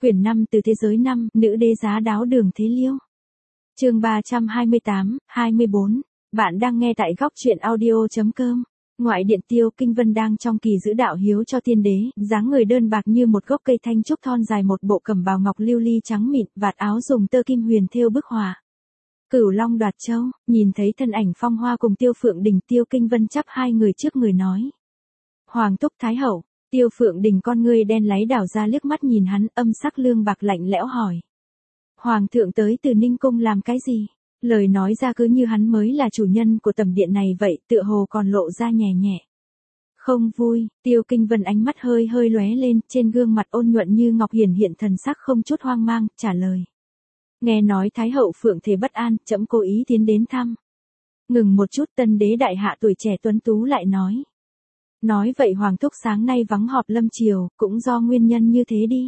Quyển 5 từ thế giới 5, nữ đế giá đáo Đường Thế Liêu. Chương 328, 24. Bạn đang nghe tại góc truyện audio.com. Ngoại điện Tiêu Kinh Vân đang trong kỳ giữ đạo hiếu cho tiên đế, dáng người đơn bạc như một gốc cây thanh trúc thon dài, một bộ cẩm bào ngọc lưu ly trắng mịn, vạt áo dùng tơ kim huyền thêu bức họa. Cửu Long đoạt châu, nhìn thấy thân ảnh Phong Hoa cùng Tiêu Phượng Đình, Tiêu Kinh Vân chắp hai người trước người nói: Hoàng thúc Thái hậu. Tiêu Phượng Đình con ngươi đen láy đảo ra liếc mắt nhìn hắn, âm sắc lương bạc lạnh lẽo hỏi: Hoàng thượng tới từ Ninh Cung làm cái gì? Lời nói ra cứ như hắn mới là chủ nhân của tẩm điện này vậy, tựa hồ còn lộ ra nhẹ nhẹ. Không vui. Tiêu Kinh Vân ánh mắt hơi hơi lóe lên, trên gương mặt ôn nhuận như ngọc hiển hiện thần sắc không chút hoang mang, trả lời: Nghe nói Thái hậu Phượng thể bất an, trẫm cố ý tiến đến thăm. Ngừng một chút, tân đế đại hạ tuổi trẻ tuấn tú lại nói: Nói vậy Hoàng thúc sáng nay vắng họp lâm triều, cũng do nguyên nhân như thế đi.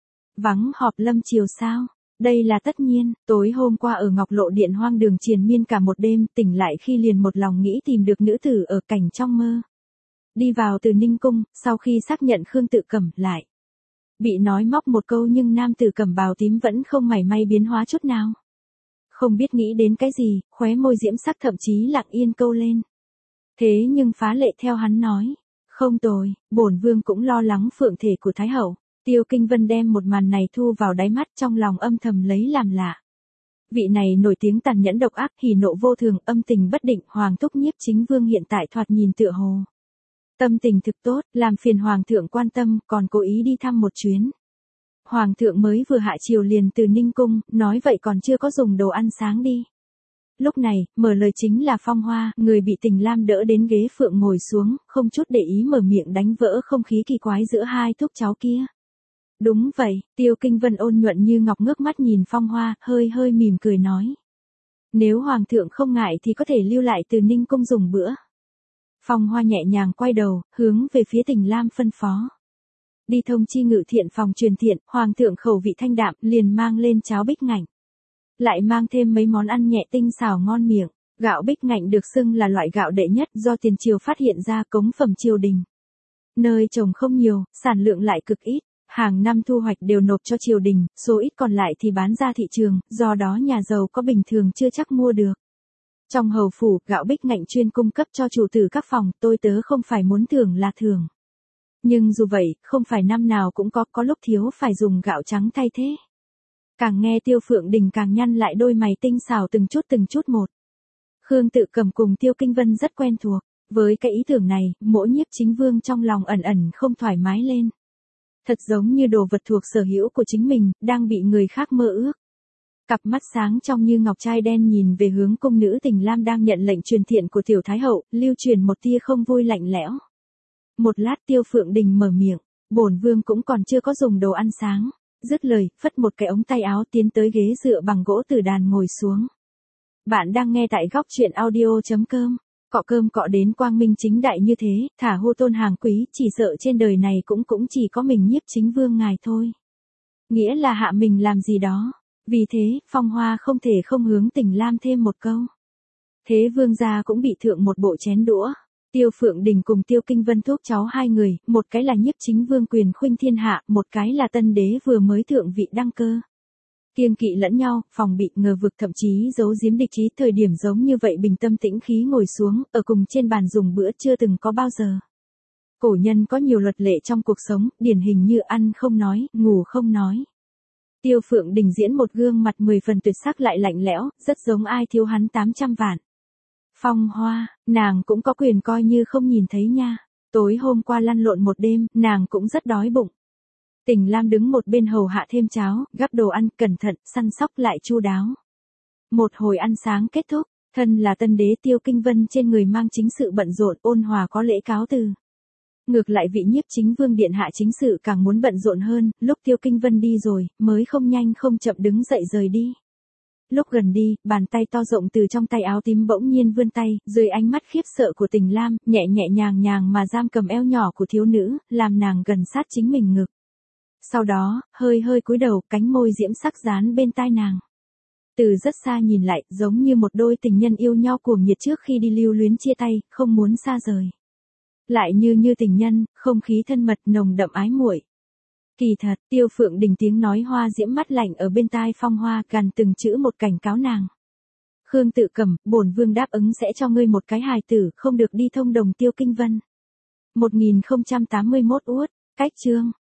Vắng họp lâm triều sao? Đây là tất nhiên, tối hôm qua ở Ngọc Lộ Điện hoang đường triền miên cả một đêm, tỉnh lại khi liền một lòng nghĩ tìm được nữ tử ở cảnh trong mơ. Đi vào từ Ninh Cung, sau khi xác nhận Khương Tự Cẩm lại bị nói móc một câu, nhưng nam tử cẩm bào tím vẫn không mảy may biến hóa chút nào. Không biết nghĩ đến cái gì, khóe môi diễm sắc thậm chí lặng yên câu lên. Thế nhưng phá lệ theo hắn nói: Không tồi, bổn vương cũng lo lắng phượng thể của Thái hậu. Tiêu Kinh Vân đem một màn này thu vào đáy mắt, trong lòng âm thầm lấy làm lạ. Vị này nổi tiếng tàn nhẫn độc ác, hỉ nộ vô thường, âm tình bất định, Hoàng thúc Nhiếp Chính Vương hiện tại thoạt nhìn tựa hồ tâm tình thực tốt, làm phiền Hoàng thượng quan tâm, còn cố ý đi thăm một chuyến. Hoàng thượng mới vừa hạ triều liền từ Ninh Cung, nói vậy còn chưa có dùng đồ ăn sáng đi. Lúc này, mở lời chính là Phong Hoa, người bị Tình Lam đỡ đến ghế phượng ngồi xuống, không chút để ý mở miệng đánh vỡ không khí kỳ quái giữa hai thúc cháu kia. Đúng vậy. Tiêu Kinh Vân ôn nhuận như ngọc ngước mắt nhìn Phong Hoa, hơi hơi mỉm cười nói: Nếu Hoàng thượng không ngại thì có thể lưu lại từ Ninh Cung dùng bữa. Phong Hoa nhẹ nhàng quay đầu, hướng về phía Tình Lam phân phó: Đi thông chi Ngự Thiện phòng truyền thiện, Hoàng thượng khẩu vị thanh đạm, liền mang lên cháo bích ngạnh. Lại mang thêm mấy món ăn nhẹ tinh xào ngon miệng. Gạo bích ngạnh được xưng là loại gạo đệ nhất, do tiền triều phát hiện ra, cống phẩm triều đình. Nơi trồng không nhiều, sản lượng lại cực ít. Hàng năm thu hoạch đều nộp cho triều đình, số ít còn lại thì bán ra thị trường, do đó nhà giàu có bình thường chưa chắc mua được. Trong hầu phủ, gạo bích ngạnh chuyên cung cấp cho chủ tử các phòng, tôi tớ không phải muốn thưởng là thưởng. Nhưng dù vậy, không phải năm nào cũng có lúc thiếu phải dùng gạo trắng thay thế. Càng nghe Tiêu Phượng Đình càng nhăn lại đôi mày tinh xảo từng chút một. Khương Tự Cẩm cùng Tiêu Kinh Vân rất quen thuộc. Với cái ý tưởng này, mỗi Nhiếp Chính Vương trong lòng ẩn ẩn không thoải mái lên. Thật giống như đồ vật thuộc sở hữu của chính mình, đang bị người khác mơ ước. Cặp mắt sáng trong như ngọc trai đen nhìn về hướng cung nữ Tình Lam đang nhận lệnh truyền thiện của Tiểu Thái hậu, lưu truyền một tia không vui lạnh lẽo. Một lát Tiêu Phượng Đình mở miệng: Bổn vương cũng còn chưa có dùng đồ ăn sáng. Dứt lời, phất một cái ống tay áo tiến tới ghế dựa bằng gỗ tử đàn ngồi xuống. Bạn đang nghe tại góc truyện audio.com. Cọ cơm cọ đến quang minh chính đại như thế, thả hô tôn hàng quý, chỉ sợ trên đời này cũng chỉ có mình Nhiếp Chính Vương ngài thôi. Nghĩa là hạ mình làm gì đó. Vì thế, Phong Hoa không thể không hướng Tình Lam thêm một câu. Thế vương gia cũng bị thượng một bộ chén đũa. Tiêu Phượng Đình cùng Tiêu Kinh Vân thúc cháu hai người, một cái là Nhiếp Chính Vương quyền khuynh thiên hạ, một cái là tân đế vừa mới thượng vị đăng cơ. Kiêng kỵ lẫn nhau, phòng bị, ngờ vực, thậm chí giấu giếm địch ý, thời điểm giống như vậy bình tâm tĩnh khí ngồi xuống, ở cùng trên bàn dùng bữa chưa từng có bao giờ. Cổ nhân có nhiều luật lệ trong cuộc sống, điển hình như ăn không nói, ngủ không nói. Tiêu Phượng Đình diễn một gương mặt 10 phần tuyệt sắc lại lạnh lẽo, rất giống ai thiếu hắn 800 vạn. Phong Hoa, nàng cũng có quyền coi như không nhìn thấy nha. Tối hôm qua lăn lộn một đêm, nàng cũng rất đói bụng. Tình Lam đứng một bên hầu hạ thêm cháo, gắp đồ ăn, cẩn thận, săn sóc lại chu đáo. Một hồi ăn sáng kết thúc, thân là tân đế Tiêu Kinh Vân trên người mang chính sự bận rộn, ôn hòa có lễ cáo từ. Ngược lại vị Nhiếp Chính Vương điện hạ chính sự càng muốn bận rộn hơn, lúc Tiêu Kinh Vân đi rồi, mới không nhanh không chậm đứng dậy rời đi. Lúc gần đi, bàn tay to rộng từ trong tay áo tím bỗng nhiên vươn tay, dưới ánh mắt khiếp sợ của Tình Lam, nhẹ nhàng mà giam cầm eo nhỏ của thiếu nữ, làm nàng gần sát chính mình ngực. Sau đó, hơi cúi đầu, cánh môi diễm sắc dán bên tai nàng. Từ rất xa nhìn lại, giống như một đôi tình nhân yêu nhau cuồng nhiệt trước khi đi lưu luyến chia tay, không muốn xa rời. Lại như tình nhân, không khí thân mật nồng đậm ái muội. Kỳ thật, Tiêu Phượng Đình tiếng nói hoa diễm mắt lạnh ở bên tai Phong Hoa gần từng chữ một cảnh cáo nàng. Khương Tự Cẩm, bổn vương đáp ứng sẽ cho ngươi một cái hài tử, không được đi thông đồng Tiêu Kinh Vân. 1081 uất, cách chương.